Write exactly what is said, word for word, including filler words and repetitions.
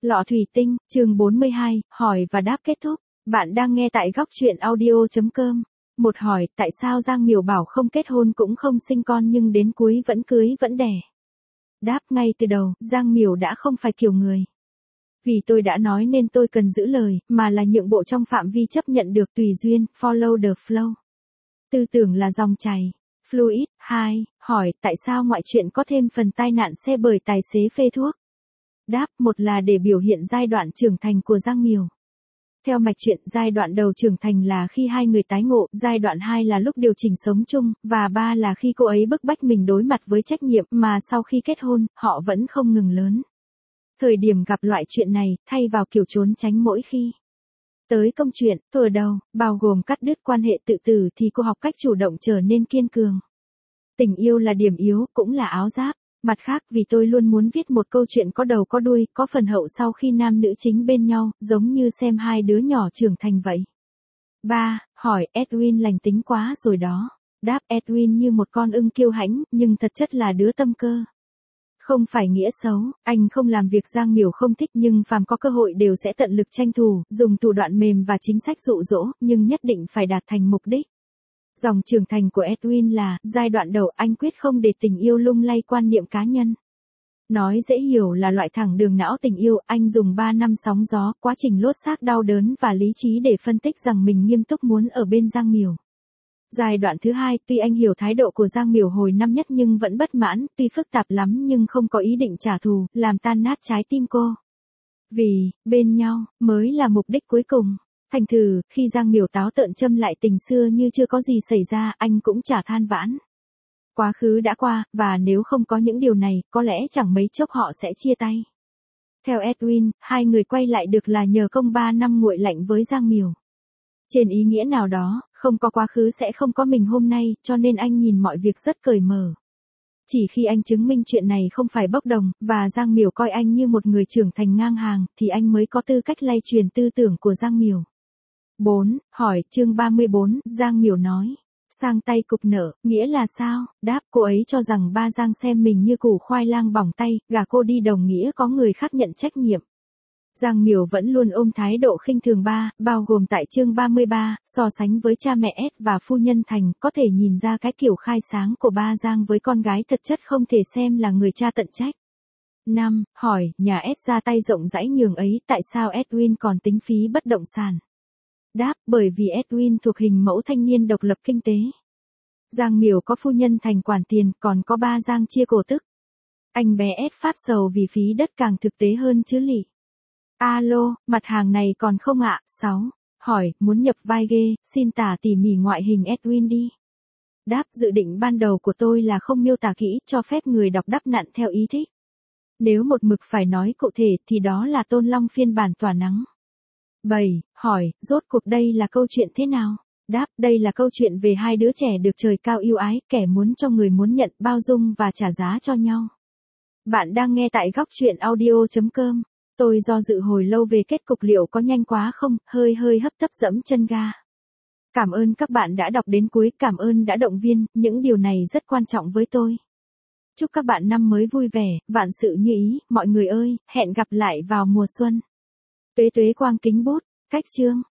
Lọ thủy tinh, chương bốn mươi hai, hỏi và đáp kết thúc. Bạn đang nghe tại góc truyện audio chấm com. Một hỏi, tại sao Giang Miểu bảo không kết hôn cũng không sinh con nhưng đến cuối vẫn cưới vẫn đẻ? Đáp, ngay từ đầu, Giang Miểu đã không phải kiểu người. Vì tôi đã nói nên tôi cần giữ lời, mà là nhượng bộ trong phạm vi chấp nhận được tùy duyên, follow the flow. Tư tưởng là dòng chảy. Fluid. Hai. Hỏi, tại sao ngoại truyện có thêm phần tai nạn xe bởi tài xế phê thuốc? Đáp, một là để biểu hiện giai đoạn trưởng thành của Giang Miểu. Theo mạch truyện, giai đoạn đầu trưởng thành là khi hai người tái ngộ, giai đoạn hai là lúc điều chỉnh sống chung, và ba là khi cô ấy bức bách mình đối mặt với trách nhiệm mà sau khi kết hôn, họ vẫn không ngừng lớn. Thời điểm gặp loại chuyện này, thay vào kiểu trốn tránh mỗi khi tới công chuyện, thuở đầu, bao gồm cắt đứt quan hệ tự tử thì cô học cách chủ động trở nên kiên cường. Tình yêu là điểm yếu, cũng là áo giáp. Mặt khác, vì tôi luôn muốn viết một câu chuyện có đầu có đuôi, có phần hậu sau khi nam nữ chính bên nhau, giống như xem hai đứa nhỏ trưởng thành vậy. ba. Hỏi, Edwin lành tính quá rồi đó. Đáp, Edwin như một con ưng kiêu hãnh, nhưng thật chất là đứa tâm cơ. Không phải nghĩa xấu, anh không làm việc Giang Miểu không thích nhưng phàm có cơ hội đều sẽ tận lực tranh thủ, dùng thủ đoạn mềm và chính sách dụ dỗ, nhưng nhất định phải đạt thành mục đích. Dòng trưởng thành của Edwin là, giai đoạn đầu anh quyết không để tình yêu lung lay quan niệm cá nhân. Nói dễ hiểu là loại thẳng đường não tình yêu, anh dùng ba năm sóng gió, quá trình lốt xác đau đớn và lý trí để phân tích rằng mình nghiêm túc muốn ở bên Giang Miểu. Giai đoạn thứ hai, tuy anh hiểu thái độ của Giang Miểu hồi năm nhất nhưng vẫn bất mãn, tuy phức tạp lắm nhưng không có ý định trả thù, làm tan nát trái tim cô. Vì, bên nhau, mới là mục đích cuối cùng. Thành thử, khi Giang Miểu táo tợn châm lại tình xưa như chưa có gì xảy ra, anh cũng chả than vãn. Quá khứ đã qua, và nếu không có những điều này, có lẽ chẳng mấy chốc họ sẽ chia tay. Theo Edwin, hai người quay lại được là nhờ công ba năm nguội lạnh với Giang Miểu. Trên ý nghĩa nào đó, không có quá khứ sẽ không có mình hôm nay, cho nên anh nhìn mọi việc rất cởi mở. Chỉ khi anh chứng minh chuyện này không phải bốc đồng, và Giang Miểu coi anh như một người trưởng thành ngang hàng, thì anh mới có tư cách lay truyền tư tưởng của Giang Miểu. bốn. Hỏi, chương ba mươi bốn, Giang Miểu nói. Sang tay cục nợ, nghĩa là sao? Đáp, cô ấy cho rằng ba Giang xem mình như củ khoai lang bỏng tay, gả cô đi đồng nghĩa có người khác nhận trách nhiệm. Giang Miểu vẫn luôn ôm thái độ khinh thường ba, bao gồm tại chương ba mươi ba, so sánh với cha mẹ S và phu nhân Thành, có thể nhìn ra cái kiểu khai sáng của ba Giang với con gái thật chất không thể xem là người cha tận trách. năm. Hỏi, nhà S ra tay rộng rãi nhường ấy, tại sao Edwin còn tính phí bất động sản? Đáp, bởi vì Edwin thuộc hình mẫu thanh niên độc lập kinh tế. Giang Miểu có phu nhân Thành quản tiền, còn có ba Giang chia cổ tức. Anh bé S phát sầu vì phí đất càng thực tế hơn chứ lị. Alo, mặt hàng này còn không ạ? sáu. Hỏi, muốn nhập vai ghê, xin tả tỉ mỉ ngoại hình Edwin đi. Đáp, dự định ban đầu của tôi là không miêu tả kỹ, cho phép người đọc đắp nặn theo ý thích. Nếu một mực phải nói cụ thể thì đó là Tôn Long phiên bản tỏa nắng. bảy. Hỏi, rốt cuộc đây là câu chuyện thế nào? Đáp, đây là câu chuyện về hai đứa trẻ được trời cao yêu ái, kẻ muốn cho người muốn nhận, bao dung và trả giá cho nhau. Bạn đang nghe tại góc truyện audio chấm com. Tôi do dự hồi lâu về kết cục liệu có nhanh quá không, hơi hơi hấp tấp dẫm chân ga. Cảm ơn các bạn đã đọc đến cuối, cảm ơn đã động viên, những điều này rất quan trọng với tôi. Chúc các bạn năm mới vui vẻ, vạn sự như ý, mọi người ơi, hẹn gặp lại vào mùa xuân. Tuế tuế quang kính bút, cách chương.